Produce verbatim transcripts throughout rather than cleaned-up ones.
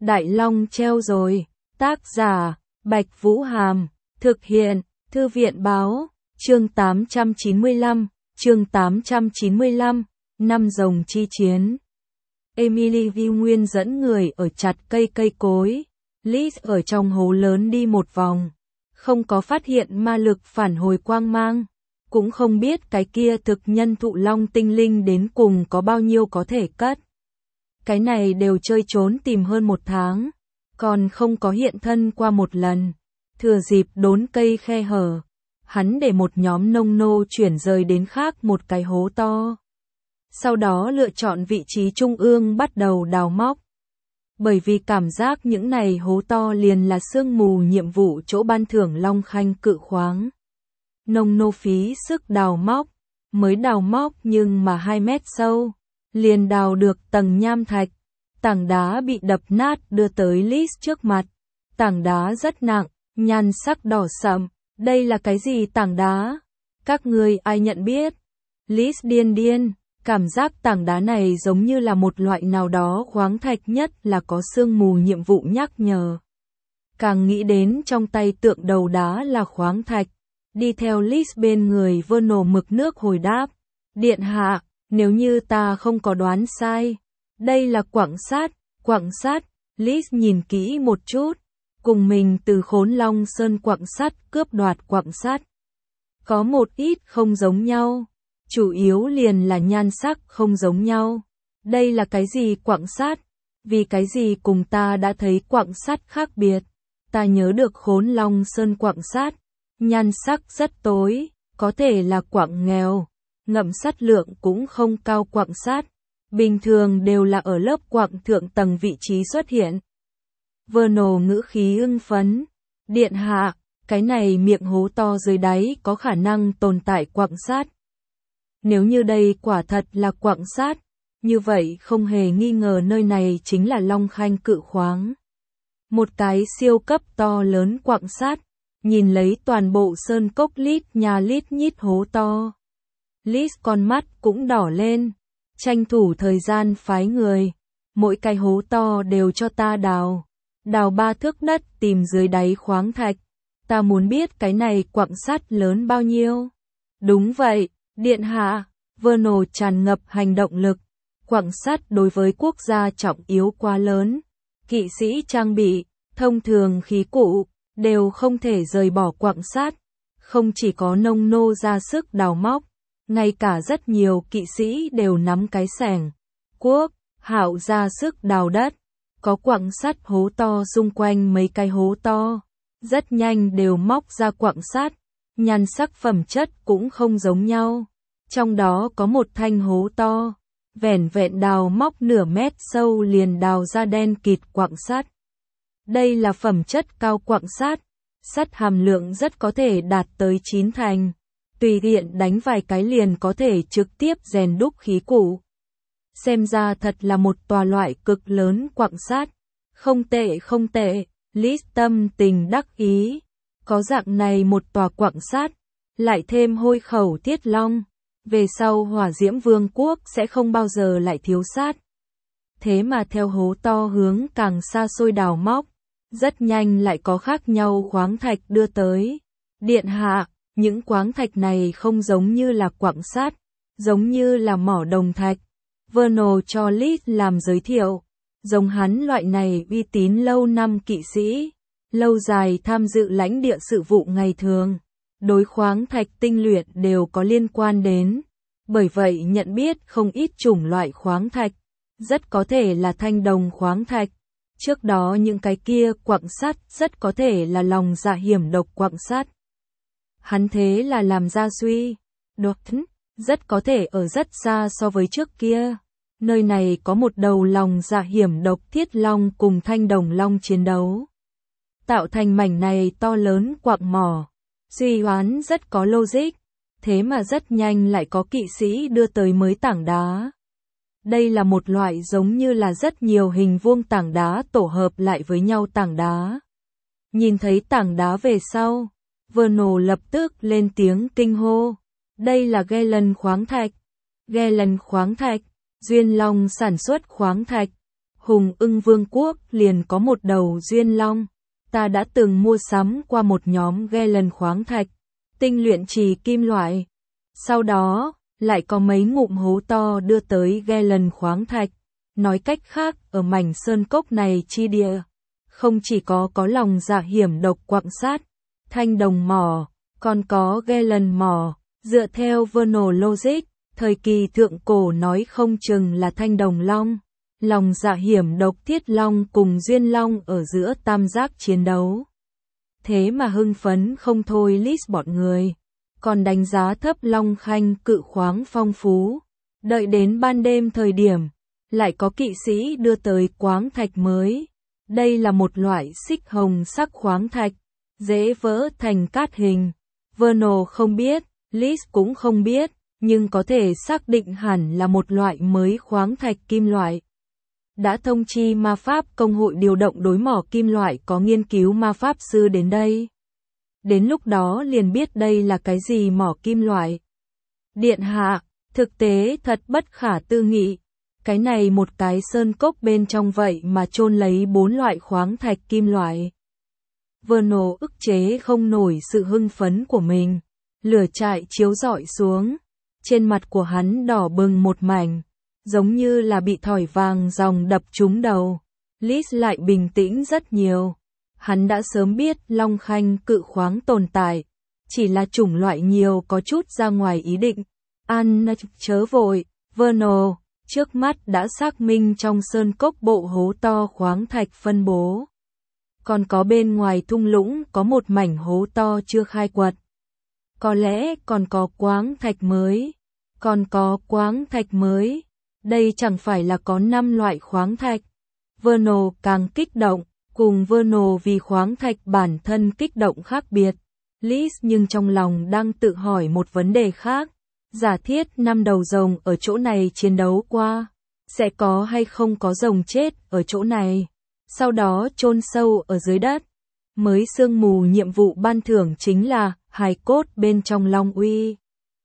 Đại Long treo rồi. Tác giả, Bạch Vũ Hàm. Thực hiện, Thư viện Báo. Chương tám trăm chín mươi lăm, chương tám trăm chín mươi lăm, năm rồng chi chiến. Emily Vi Nguyên dẫn người ở chặt cây cây cối. Liz ở trong hố lớn đi một vòng. Không có phát hiện ma lực phản hồi quang mang. Cũng không biết cái kia thực nhân thụ long tinh linh đến cùng có bao nhiêu có thể cất. Cái này đều chơi trốn tìm hơn một tháng. Còn không có hiện thân qua một lần. Thừa dịp đốn cây khe hở. Hắn để một nhóm nông nô chuyển rời đến khác một cái hố to. Sau đó lựa chọn vị trí trung ương bắt đầu đào móc. Bởi vì cảm giác những này hố to liền là sương mù nhiệm vụ chỗ ban thưởng Long Khanh cự khoáng. Nông nô phí sức đào móc, mới đào móc nhưng mà hai mét sâu, liền đào được tầng nham thạch. Tảng đá bị đập nát đưa tới Liz trước mặt. Tảng đá rất nặng, nhan sắc đỏ sậm. Đây là cái gì tảng đá? Các người ai nhận biết? Liz điên điên, cảm giác tảng đá này giống như là một loại nào đó khoáng thạch, nhất là có sương mù nhiệm vụ nhắc nhở. Càng nghĩ đến trong tay tượng đầu đá là khoáng thạch. Đi theo Liz bên người vơ nổ mực nước hồi đáp. Điện hạ, nếu như ta không có đoán sai. Đây là quặng sắt, quặng sắt. Liz nhìn kỹ một chút. Cùng mình từ Khốn Long Sơn quặng sắt cướp đoạt quặng sắt. Có một ít không giống nhau. Chủ yếu liền là nhan sắc không giống nhau. Đây là cái gì quặng sắt? Vì cái gì cùng ta đã thấy quặng sắt khác biệt? Ta nhớ được Khốn Long Sơn quặng sắt. Nhan sắc rất tối, có thể là quặng nghèo. Ngậm sắt lượng cũng không cao quặng sắt. Bình thường đều là ở lớp quặng thượng tầng vị trí xuất hiện. Vernal ngữ khí hưng phấn. Điện hạ, cái này miệng hố to dưới đáy có khả năng tồn tại quặng sắt. Nếu như đây quả thật là quặng sắt, như vậy không hề nghi ngờ nơi này chính là Long Khanh cự khoáng. Một cái siêu cấp to lớn quặng sắt, nhìn lấy toàn bộ sơn cốc lít nhà lít nhít hố to. Liz con mắt cũng đỏ lên, tranh thủ thời gian phái người, mỗi cái hố to đều cho ta đào. Đào ba thước đất tìm dưới đáy khoáng thạch. Ta muốn biết cái này quặng sắt lớn bao nhiêu. Đúng vậy, điện hạ. Vernal tràn ngập hành động lực. Quặng sắt đối với quốc gia trọng yếu quá lớn. Kỵ sĩ trang bị, thông thường khí cụ, đều không thể rời bỏ quặng sắt. Không chỉ có nông nô ra sức đào móc, ngay cả rất nhiều kỵ sĩ đều nắm cái xẻng, cuốc, hạo ra sức đào đất. Có quặng sắt hố to xung quanh mấy cái hố to. Rất nhanh đều móc ra quặng sắt. Nhan sắc phẩm chất cũng không giống nhau. Trong đó có một thanh hố to. Vẻn vẹn đào móc nửa mét sâu liền đào ra đen kịt quặng sắt. Đây là phẩm chất cao quặng sắt. Sắt hàm lượng rất có thể đạt tới chín thành. Tùy tiện đánh vài cái liền có thể trực tiếp rèn đúc khí cụ. Xem ra thật là một tòa loại cực lớn quặng sắt. Không tệ không tệ, Liz tâm tình đắc ý. Có dạng này một tòa quặng sắt, lại thêm hôi khẩu thiết long. Về sau Hỏa Diễm Vương quốc sẽ không bao giờ lại thiếu sắt. Thế mà theo hố to hướng càng xa xôi đào móc, rất nhanh lại có khác nhau khoáng thạch đưa tới. Điện hạ, những khoáng thạch này không giống như là quặng sắt, giống như là mỏ đồng thạch. Vernal cho Liz làm giới thiệu. Giống hắn loại này uy tín lâu năm kỵ sĩ, lâu dài tham dự lãnh địa sự vụ ngày thường, đối khoáng thạch tinh luyện đều có liên quan đến. Bởi vậy nhận biết không ít chủng loại khoáng thạch, rất có thể là thanh đồng khoáng thạch. Trước đó những cái kia quặng sắt rất có thể là lòng dạ hiểm độc quặng sắt. Hắn thế là làm ra suy, đột rất có thể ở rất xa so với trước kia. Nơi này có một đầu lòng dạ hiểm độc thiết long cùng thanh đồng long chiến đấu. Tạo thành mảnh này to lớn quặng mỏ. Suy đoán rất có logic. Thế mà rất nhanh lại có kỵ sĩ đưa tới mới tảng đá. Đây là một loại giống như là rất nhiều hình vuông tảng đá tổ hợp lại với nhau tảng đá. Nhìn thấy tảng đá về sau, Vernal lập tức lên tiếng kinh hô. Đây là Galen khoáng thạch. Galen khoáng thạch. Duyên Long sản xuất khoáng thạch. Hùng Ưng Vương quốc liền có một đầu duyên long. Ta đã từng mua sắm qua một nhóm gallon khoáng thạch, tinh luyện trì kim loại. Sau đó, lại có mấy ngụm hố to đưa tới gallon khoáng thạch. Nói cách khác, ở mảnh sơn cốc này chi địa, không chỉ có có lòng dạ hiểm độc quặng sắt, thanh đồng mỏ, còn có gallon mỏ. Dựa theo Vernal Logic, thời kỳ thượng cổ nói không chừng là thanh đồng long, lòng dạ hiểm độc thiết long cùng duyên long ở giữa tam giác chiến đấu. Thế mà hưng phấn không thôi list bọn người, còn đánh giá thấp Long Khanh cự khoáng phong phú. Đợi đến ban đêm thời điểm, lại có kỵ sĩ đưa tới khoáng thạch mới. Đây là một loại xích hồng sắc khoáng thạch, dễ vỡ thành cát hình. Vernal không biết, List cũng không biết, nhưng có thể xác định hẳn là một loại mới khoáng thạch kim loại. Đã thông chi ma pháp công hội điều động đối mỏ kim loại có nghiên cứu ma pháp sư đến đây. Đến lúc đó liền biết đây là cái gì mỏ kim loại. Điện hạ, thực tế thật bất khả tư nghị. Cái này một cái sơn cốc bên trong vậy mà chôn lấy bốn loại khoáng thạch kim loại. Vernal ức chế không nổi sự hưng phấn của mình. Lửa trại chiếu rọi xuống. Trên mặt của hắn đỏ bừng một mảnh, giống như là bị thỏi vàng ròng đập trúng đầu. Liz lại bình tĩnh rất nhiều. Hắn đã sớm biết Long Khanh cự khoáng tồn tại, chỉ là chủng loại nhiều có chút ra ngoài ý định. An chớ vội, Vernal, trước mắt đã xác minh trong sơn cốc bộ hố to khoáng thạch phân bố. Còn có bên ngoài thung lũng có một mảnh hố to chưa khai quật. Có lẽ còn có khoáng thạch mới. Còn có khoáng thạch mới. Đây chẳng phải là có năm loại khoáng thạch. Vernal càng kích động, cùng Vernal vì khoáng thạch bản thân kích động khác biệt. Liz nhưng trong lòng đang tự hỏi một vấn đề khác. Giả thiết năm đầu rồng ở chỗ này chiến đấu qua, sẽ có hay không có rồng chết ở chỗ này, sau đó chôn sâu ở dưới đất. Mới sương mù nhiệm vụ ban thưởng chính là hài cốt bên trong Long Uy.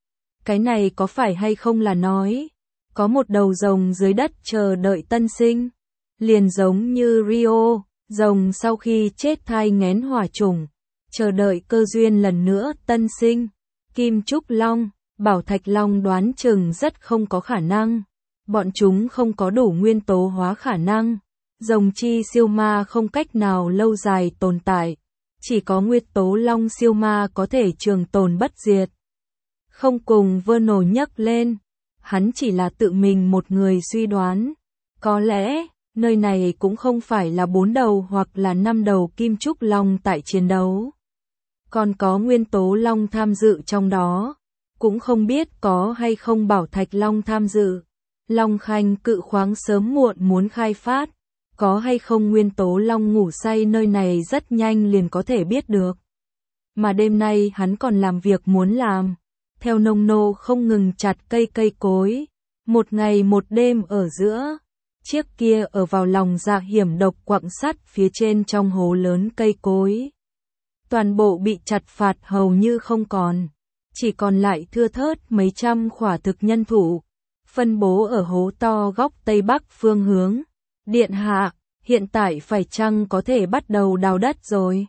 Cái này có phải hay không là nói, có một đầu rồng dưới đất chờ đợi tân sinh, liền giống như Rio, rồng sau khi chết thai nghén hỏa trùng, chờ đợi cơ duyên lần nữa tân sinh. Kim Trúc Long, Bảo Thạch Long đoán chừng rất không có khả năng, bọn chúng không có đủ nguyên tố hóa khả năng. Rồng chi siêu ma không cách nào lâu dài tồn tại, chỉ có nguyên tố long siêu ma có thể trường tồn bất diệt. Không cùng Vernal nhắc lên, hắn chỉ là tự mình một người suy đoán. Có lẽ, nơi này cũng không phải là bốn đầu hoặc là năm đầu kim trúc long tại chiến đấu. Còn có nguyên tố long tham dự trong đó, cũng không biết có hay không bảo thạch long tham dự. Long Khanh cự khoáng sớm muộn muốn khai phát. Có hay không nguyên tố long ngủ say nơi này rất nhanh liền có thể biết được. Mà đêm nay hắn còn làm việc muốn làm. Theo nông nô không ngừng chặt cây cây cối. Một ngày một đêm ở giữa. Chiếc kia ở vào lòng dạ hiểm độc quặng sắt phía trên trong hố lớn cây cối. Toàn bộ bị chặt phạt hầu như không còn. Chỉ còn lại thưa thớt mấy trăm khỏa thực nhân thủ. Phân bố ở hố to góc tây bắc phương hướng. Điện hạ, hiện tại phải chăng có thể bắt đầu đào đất rồi?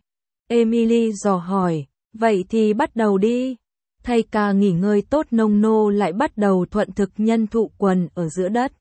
Emily dò hỏi, vậy thì bắt đầu đi. Thay ca nghỉ ngơi tốt nông nô lại bắt đầu thuận thực nhân thụ quần ở giữa đất.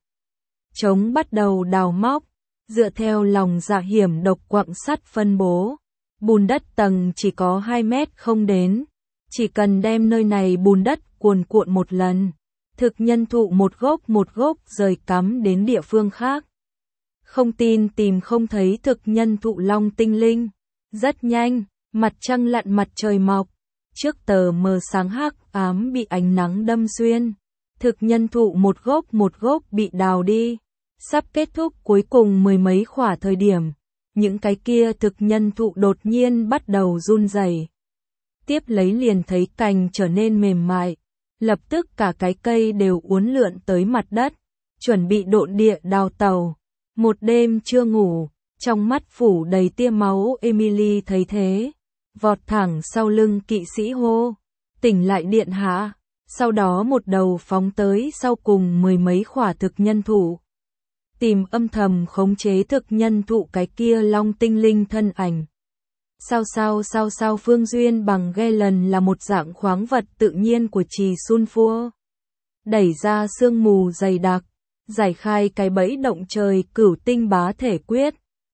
Chống bắt đầu đào móc, dựa theo lòng dạ hiểm độc quặng sắt phân bố. Bùn đất tầng chỉ có hai mét không đến. Chỉ cần đem nơi này bùn đất cuồn cuộn một lần. Thực nhân thụ một gốc một gốc rời cắm đến địa phương khác. Không tin tìm không thấy thực nhân thụ long tinh linh. Rất nhanh, mặt trăng lặn mặt trời mọc. Trước tờ mờ sáng hắc ám bị ánh nắng đâm xuyên. Thực nhân thụ một gốc một gốc bị đào đi. Sắp kết thúc cuối cùng mười mấy khỏa thời điểm. Những cái kia thực nhân thụ đột nhiên bắt đầu run rẩy. Tiếp lấy liền thấy cành trở nên mềm mại. Lập tức cả cái cây đều uốn lượn tới mặt đất. Chuẩn bị độn địa đào tàu. Một đêm chưa ngủ, trong mắt phủ đầy tia máu Emily thấy thế. Vọt thẳng sau lưng kỵ sĩ hô. Tỉnh lại điện hạ. Sau đó một đầu phóng tới sau cùng mười mấy khỏa thực nhân thủ. tìm âm thầm khống chế thực nhân thụ cái kia long tinh linh thân ảnh. Sao sao sao sao phương duyên bằng Galen là một dạng khoáng vật tự nhiên của trì Sunfua. Đẩy ra sương mù dày đặc, giải khai cái bẫy động trời cửu tinh bá thể quyết,